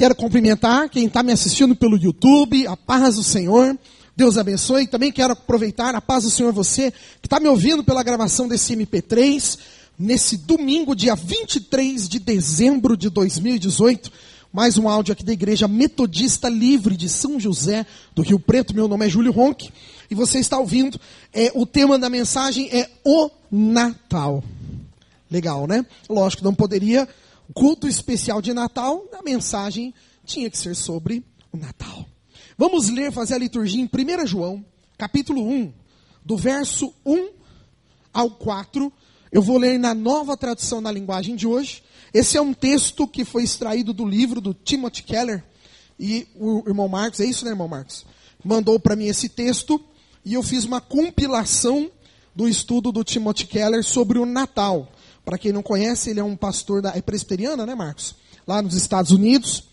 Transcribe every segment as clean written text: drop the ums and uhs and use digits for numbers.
Quero cumprimentar quem está me assistindo pelo YouTube, a paz do Senhor, Deus abençoe. Também quero aproveitar a paz do Senhor você que está me ouvindo pela gravação desse MP3, nesse domingo, dia 23 de dezembro de 2018, mais um áudio aqui da Igreja Metodista Livre de São José do Rio Preto. Meu nome é Júlio Ronck e você está ouvindo, o tema da mensagem é o Natal. Legal, né? Lógico, não poderia... Culto especial de Natal, a mensagem tinha que ser sobre o Natal. Vamos fazer a liturgia em 1 João, capítulo 1, do verso 1 ao 4. Eu vou ler na nova tradução na linguagem de hoje. Esse é um texto que foi extraído do livro do Timothy Keller. E o irmão Marcos, é isso, né, irmão Marcos? Mandou para mim esse texto e eu fiz uma compilação do estudo do Timothy Keller sobre o Natal. Para quem não conhece, ele é um pastor é presbiteriana, né, Marcos? Lá nos Estados Unidos.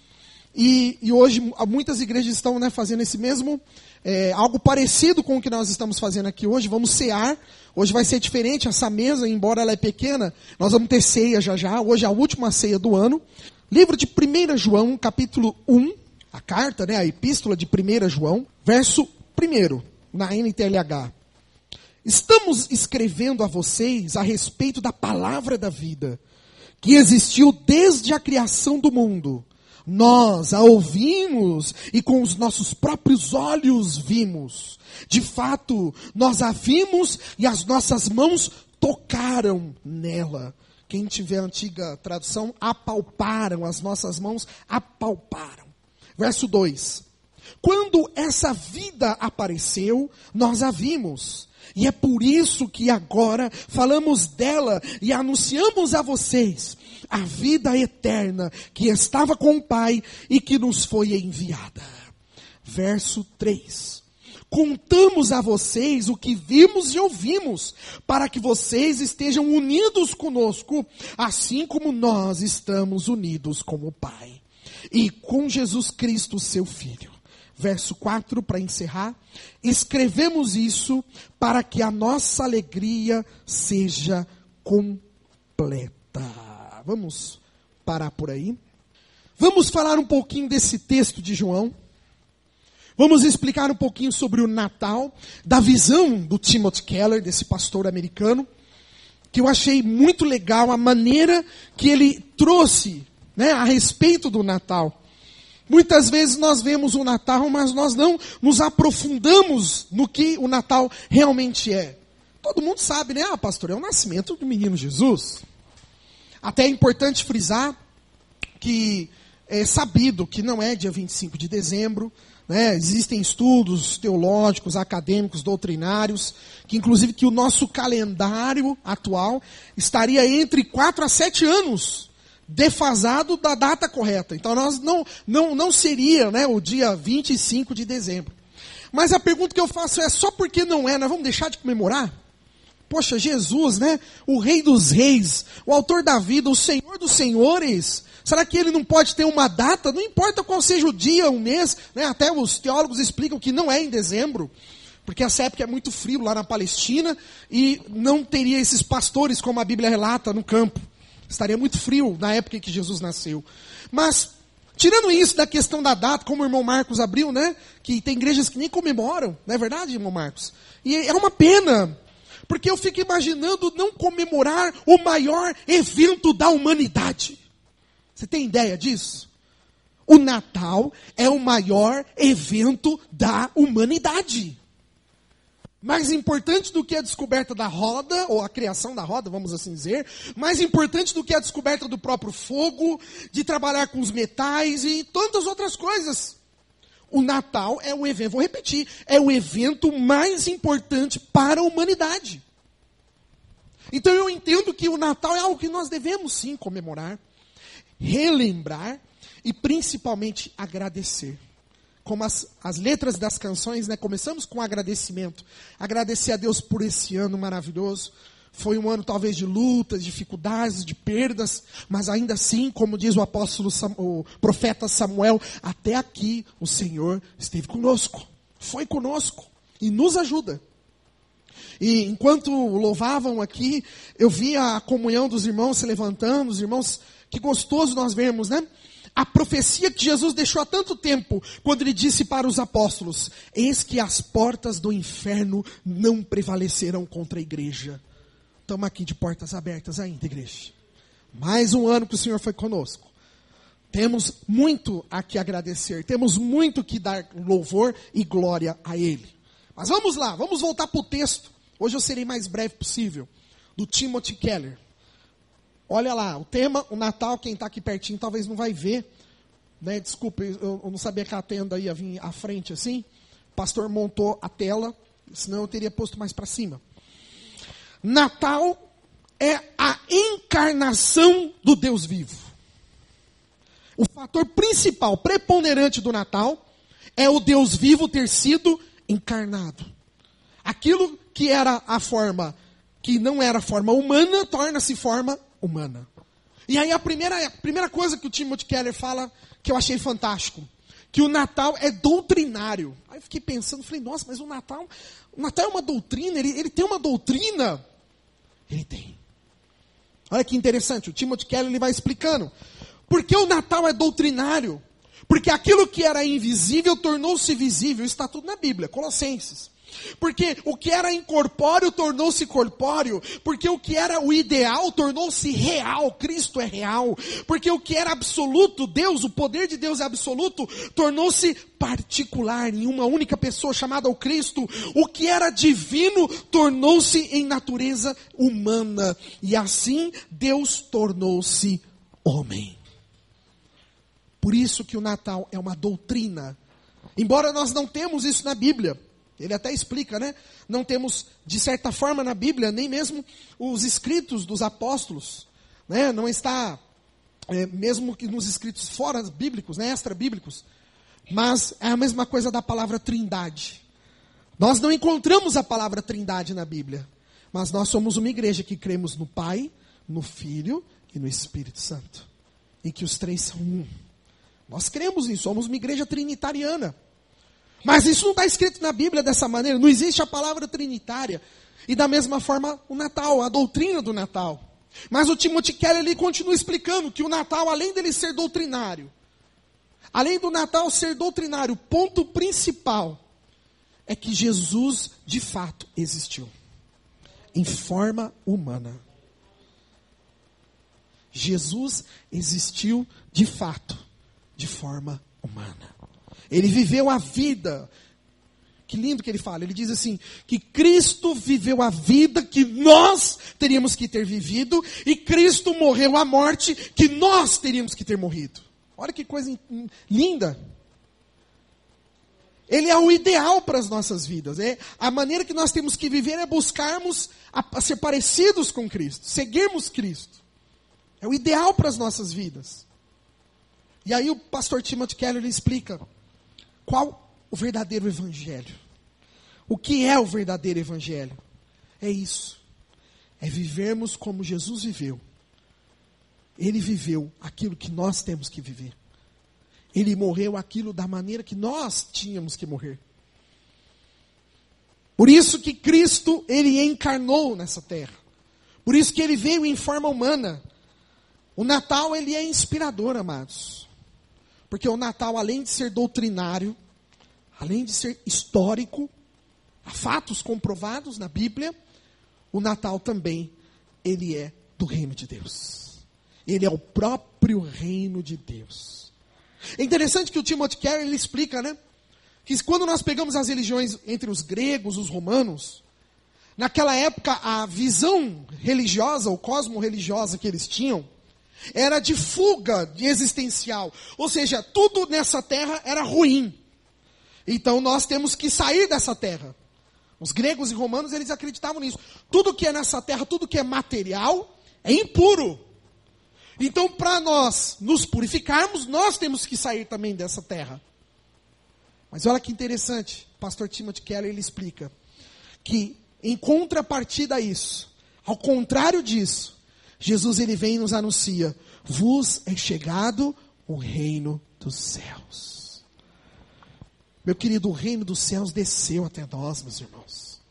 E hoje muitas igrejas estão, né, fazendo esse mesmo, algo parecido com o que nós estamos fazendo aqui hoje. Vamos cear. Hoje vai ser diferente essa mesa, embora ela é pequena. Nós vamos ter ceia já. Hoje é a última ceia do ano. Livro de 1 João, capítulo 1. A carta, né, a epístola de 1 João, verso 1, na NTLH. Estamos escrevendo a vocês a respeito da palavra da vida, que existiu desde a criação do mundo. Nós a ouvimos e com os nossos próprios olhos vimos. De fato, nós a vimos e as nossas mãos tocaram nela. Quem tiver a antiga tradução, apalparam, as nossas mãos apalparam. Verso 2. Quando essa vida apareceu, nós a vimos. E é por isso que agora falamos dela e anunciamos a vocês a vida eterna que estava com o Pai e que nos foi enviada. Verso 3. Contamos a vocês o que vimos e ouvimos, para que vocês estejam unidos conosco, assim como nós estamos unidos com o Pai e com Jesus Cristo, seu Filho. Verso 4, para encerrar. Escrevemos isso para que a nossa alegria seja completa. Vamos parar por aí. Vamos falar um pouquinho desse texto de João. Vamos explicar um pouquinho sobre o Natal, da visão do Timothy Keller, desse pastor americano, que eu achei muito legal a maneira que ele trouxe, né, a respeito do Natal. Muitas vezes nós vemos o Natal, mas nós não nos aprofundamos no que o Natal realmente é. Todo mundo sabe, né? Pastor, é o nascimento do menino Jesus. Até é importante frisar que é sabido que não é dia 25 de dezembro, né? Existem estudos teológicos, acadêmicos, doutrinários, que inclusive que o nosso calendário atual estaria entre 4 a 7 anos defasado da data correta. Então nós não seria, né, o dia 25 de dezembro. Mas a pergunta que eu faço é, só porque não é, nós vamos deixar de comemorar? Poxa, Jesus, né, o Rei dos Reis, o Autor da vida, o Senhor dos Senhores, será que ele não pode ter uma data? Não importa qual seja o dia, o mês, né, até os teólogos explicam que não é em dezembro, porque essa época é muito frio lá na Palestina e não teria esses pastores, como a Bíblia relata, no campo. Estaria muito frio na época em que Jesus nasceu. Mas, tirando isso da questão da data, como o irmão Marcos abriu, né? Que tem igrejas que nem comemoram, não é verdade, irmão Marcos? E é uma pena, porque eu fico imaginando não comemorar o maior evento da humanidade. Você tem ideia disso? O Natal é o maior evento da humanidade. Mais importante do que a descoberta da roda, ou a criação da roda, vamos assim dizer, mais importante do que a descoberta do próprio fogo, de trabalhar com os metais e tantas outras coisas. O Natal é o evento, vou repetir, é o evento mais importante para a humanidade. Então eu entendo que o Natal é algo que nós devemos sim comemorar, relembrar e principalmente agradecer. Como as letras das canções, né? Começamos com agradecimento. Agradecer a Deus por esse ano maravilhoso. Foi um ano talvez de lutas, dificuldades, de perdas, mas ainda assim, como diz o apóstolo, o profeta Samuel, até aqui o Senhor esteve conosco, foi conosco e nos ajuda. E enquanto louvavam aqui, eu via a comunhão dos irmãos se levantando, os irmãos, que gostoso nós vemos, né? a profecia que Jesus deixou há tanto tempo, quando ele disse para os apóstolos: eis que as portas do inferno não prevalecerão contra a igreja. Estamos aqui de portas abertas ainda, igreja. Mais um ano que o Senhor foi conosco. Temos muito a que agradecer, temos muito que dar louvor e glória a Ele. Mas vamos lá, vamos voltar para o texto. Hoje eu serei mais breve possível. Do Timothy Keller. Olha lá, o tema, o Natal, quem está aqui pertinho talvez não vai ver. Né? Desculpa, eu não sabia que a tenda ia vir à frente assim. O pastor montou a tela, senão eu teria posto mais para cima. Natal é a encarnação do Deus vivo. O fator principal, preponderante do Natal, é o Deus vivo ter sido encarnado. Aquilo que era a forma, que não era forma humana, torna-se forma humana. E aí a primeira coisa que o Timothy Keller fala, que eu achei fantástico, que o Natal é doutrinário. Aí eu fiquei pensando, falei, nossa, mas o Natal é uma doutrina, ele tem uma doutrina? Ele tem. Olha que interessante, o Timothy Keller ele vai explicando. Por que o Natal é doutrinário? Porque aquilo que era invisível tornou-se visível. Isso está tudo na Bíblia, Colossenses. Porque o que era incorpóreo tornou-se corpóreo. Porque o que era o ideal tornou-se real. Cristo é real. Porque o que era absoluto, Deus, o poder de Deus é absoluto, tornou-se particular em uma única pessoa chamada o Cristo. O que era divino tornou-se em natureza humana. E assim Deus tornou-se homem. Por isso que o Natal é uma doutrina. Embora nós não temos isso na Bíblia. Ele até explica, né? Não temos, de certa forma, na Bíblia, nem mesmo os escritos dos apóstolos. Né? Não está, mesmo que nos escritos fora bíblicos, né? Extra-bíblicos. Mas é a mesma coisa da palavra trindade. Nós não encontramos a palavra trindade na Bíblia. Mas nós somos uma igreja que cremos no Pai, no Filho e no Espírito Santo. E que os três são um. Nós cremos nisso, somos uma igreja trinitariana. Mas isso não está escrito na Bíblia dessa maneira, não existe a palavra trinitária. E da mesma forma o Natal, a doutrina do Natal. Mas o Timothy Keller ele continua explicando que o Natal, além dele ser doutrinário, além do Natal ser doutrinário, o ponto principal é que Jesus de fato existiu. Em forma humana. Jesus existiu de fato. De forma humana. Ele viveu a vida. Que lindo que ele fala. Ele diz assim, que Cristo viveu a vida que nós teríamos que ter vivido. E Cristo morreu a morte que nós teríamos que ter morrido. Olha que coisa linda. Ele é o ideal para as nossas vidas. A maneira que nós temos que viver é buscarmos a ser parecidos com Cristo. Seguirmos Cristo. É o ideal para as nossas vidas. E aí o pastor Timothy Keller ele explica qual o verdadeiro evangelho. O que é o verdadeiro evangelho? É isso. É vivermos como Jesus viveu. Ele viveu aquilo que nós temos que viver. Ele morreu aquilo da maneira que nós tínhamos que morrer. Por isso que Cristo, ele encarnou nessa terra. Por isso que ele veio em forma humana. O Natal, ele é inspirador, amados. Porque o Natal, além de ser doutrinário, além de ser histórico, há fatos comprovados na Bíblia, o Natal também, ele é do reino de Deus. Ele é o próprio reino de Deus. É interessante que o Timothy Keller, ele explica, né? Que quando nós pegamos as religiões entre os gregos, os romanos, naquela época a visão religiosa, ou cosmo-religiosa que eles tinham, era de fuga de existencial. Ou seja, tudo nessa terra era ruim. Então nós temos que sair dessa terra. Os gregos e romanos, eles acreditavam nisso. Tudo que é nessa terra, tudo que é material, é impuro. Então para nós nos purificarmos, nós temos que sair também dessa terra. Mas olha que interessante. O pastor Timothy Keller, ele explica que em contrapartida a isso, ao contrário disso, Jesus ele vem e nos anuncia, vos é chegado o reino dos céus. Meu querido, o reino dos céus desceu até nós, meus irmãos.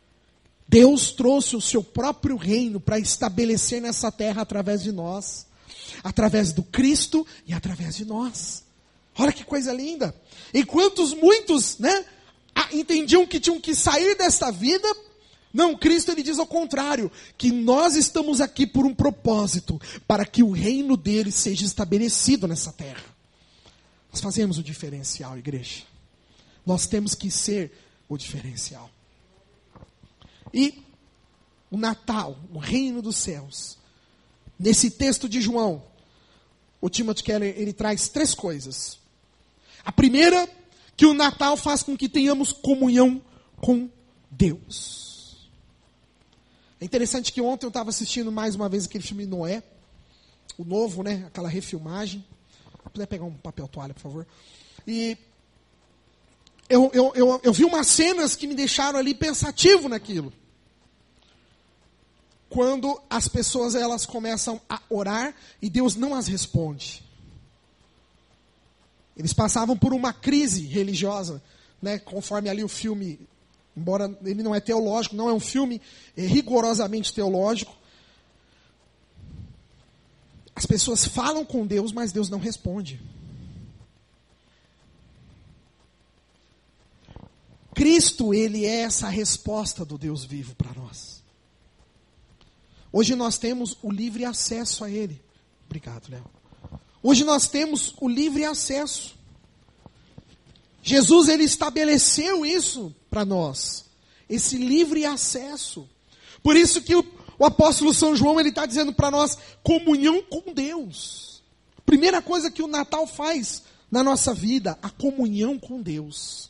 Deus trouxe o seu próprio reino para estabelecer nessa terra através de nós. através do Cristo e através de nós. Olha que coisa linda. Enquanto muitos, entendiam que tinham que sair desta vida, não, Cristo ele diz ao contrário, que nós estamos aqui por um propósito, para que o reino dele seja estabelecido nessa terra. Nós fazemos o diferencial, igreja. Nós temos que ser o diferencial. E o Natal, o reino dos céus, nesse texto de João, o Timothy Keller ele traz 3 coisas. A primeira, que o Natal faz com que tenhamos comunhão com Deus. É interessante que ontem eu estava assistindo mais uma vez aquele filme Noé, o novo, aquela refilmagem. Se puder pegar um papel toalha, por favor. E eu vi umas cenas que me deixaram ali pensativo naquilo. Quando as pessoas elas começam a orar e Deus não as responde. Eles passavam por uma crise religiosa, conforme ali o filme, embora ele não é teológico, não é um filme rigorosamente teológico. As pessoas falam com Deus, mas Deus não responde. Cristo, ele é essa resposta do Deus vivo para nós. Hoje nós temos o livre acesso a ele. Obrigado, Léo. Hoje nós temos o livre acesso. Jesus, ele estabeleceu isso para nós. Esse livre acesso. Por isso que o apóstolo São João, ele está dizendo para nós, comunhão com Deus. Primeira coisa que o Natal faz na nossa vida, a comunhão com Deus.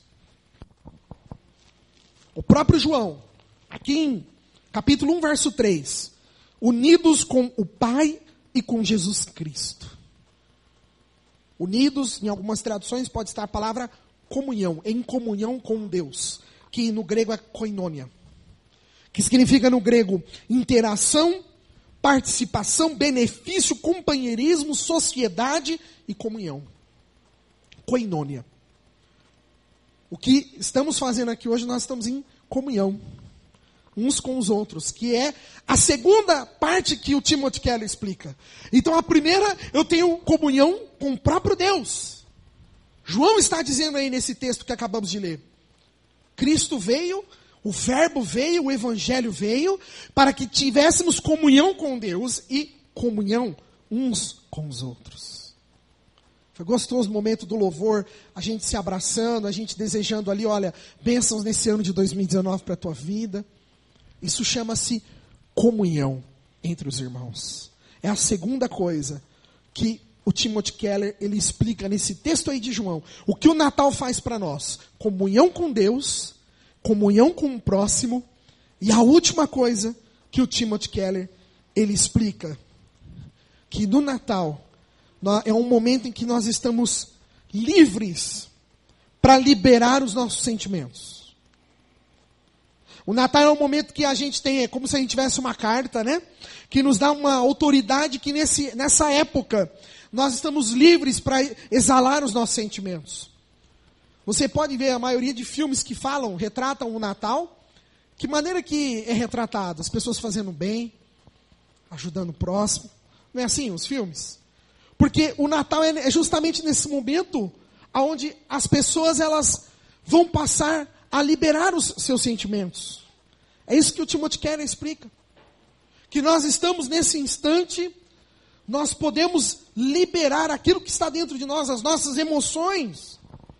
O próprio João, aqui em capítulo 1, verso 3, unidos com o Pai e com Jesus Cristo. Unidos, em algumas traduções, pode estar a palavra comunhão, em comunhão com Deus, que no grego é koinonia, que significa no grego interação, participação, benefício, companheirismo, sociedade e comunhão. Koinonia. O que estamos fazendo aqui hoje, nós estamos em comunhão uns com os outros, que é a segunda parte que o Timothy Keller explica. Então a primeira, eu tenho comunhão com o próprio Deus. João está dizendo aí nesse texto que acabamos de ler. Cristo veio, o Verbo veio, o Evangelho veio, para que tivéssemos comunhão com Deus e comunhão uns com os outros. Foi gostoso o momento do louvor, a gente se abraçando, a gente desejando ali, olha, bênçãos nesse ano de 2019 para a tua vida. Isso chama-se comunhão entre os irmãos. É a segunda coisa que o Timothy Keller ele explica nesse texto aí de João. O que o Natal faz para nós? Comunhão com Deus, comunhão com o próximo. E a última coisa que o Timothy Keller ele explica, que no Natal é um momento em que nós estamos livres para liberar os nossos sentimentos. O Natal é um momento que a gente tem, é como se a gente tivesse uma carta, que nos dá uma autoridade que nessa época nós estamos livres para exalar os nossos sentimentos. Você pode ver a maioria de filmes que retratam o Natal. Que maneira que é retratado? As pessoas fazendo bem, ajudando o próximo. Não é assim os filmes? Porque o Natal é justamente nesse momento onde as pessoas elas vão passar a liberar os seus sentimentos. É isso que o Timothy Keller explica. Que nós estamos nesse instante, nós podemos liberar aquilo que está dentro de nós, as nossas emoções.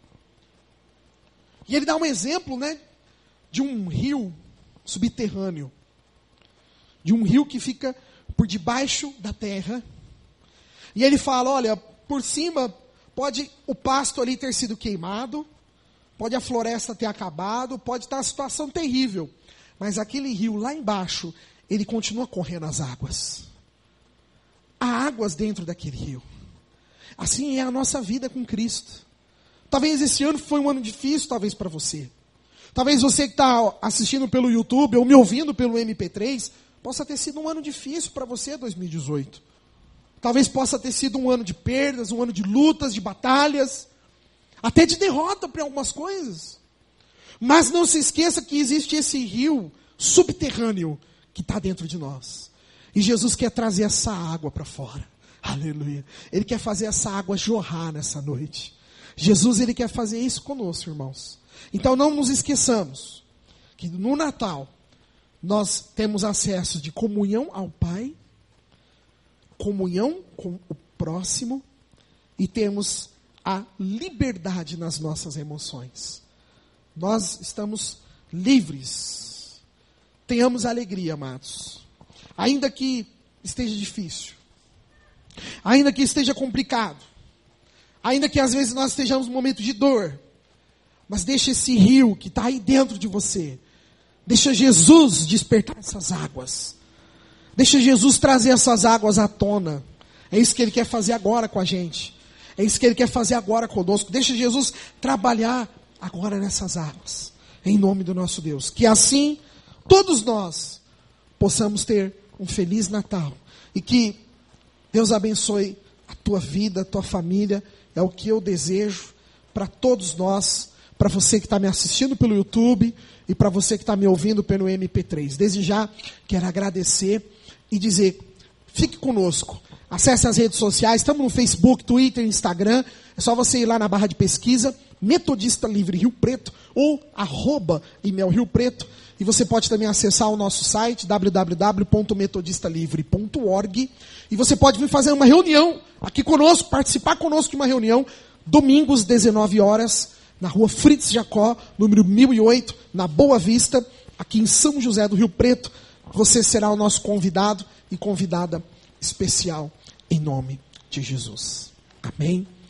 E ele dá um exemplo, de um rio subterrâneo. De um rio que fica por debaixo da terra. E ele fala, olha, por cima pode o pasto ali ter sido queimado, pode a floresta ter acabado, pode estar a situação terrível. Mas aquele rio lá embaixo, ele continua correndo as águas. Há águas dentro daquele rio. Assim é a nossa vida com Cristo. Talvez esse ano foi um ano difícil, talvez para você. Talvez você que está assistindo pelo YouTube ou me ouvindo pelo MP3, possa ter sido um ano difícil para você, 2018. Talvez possa ter sido um ano de perdas, um ano de lutas, de batalhas, até de derrota para algumas coisas. Mas não se esqueça que existe esse rio subterrâneo que está dentro de nós. E Jesus quer trazer essa água para fora. Aleluia. Ele quer fazer essa água jorrar nessa noite. Jesus, Ele quer fazer isso conosco, irmãos. Então não nos esqueçamos que no Natal nós temos acesso de comunhão ao Pai, comunhão com o próximo e temos a liberdade nas nossas emoções. Nós estamos livres. Tenhamos alegria, amados. Ainda que esteja difícil, ainda que esteja complicado, ainda que às vezes nós estejamos num momento de dor, mas deixa esse rio que está aí dentro de você, deixa Jesus despertar essas águas, deixa Jesus trazer essas águas à tona. É isso que Ele quer fazer agora com a gente, é isso que Ele quer fazer agora conosco. Deixa Jesus trabalhar agora nessas águas, em nome do nosso Deus, que assim todos nós possamos ter um feliz Natal, e que Deus abençoe a tua vida, a tua família. É o que eu desejo para todos nós, para você que está me assistindo pelo YouTube e para você que está me ouvindo pelo MP3. Desde já quero agradecer e dizer, fique conosco, acesse as redes sociais, estamos no Facebook, Twitter, Instagram, é só você ir lá na barra de pesquisa, Metodista Livre Rio Preto, ou @Imel Rio Preto, e você pode também acessar o nosso site, www.metodistalivre.org, e você pode vir fazer uma reunião aqui conosco, participar conosco de uma reunião, domingos, 19 horas, na rua Fritz Jacó, número 1008, na Boa Vista, aqui em São José do Rio Preto. Você será o nosso convidado e convidada especial, em nome de Jesus. Amém.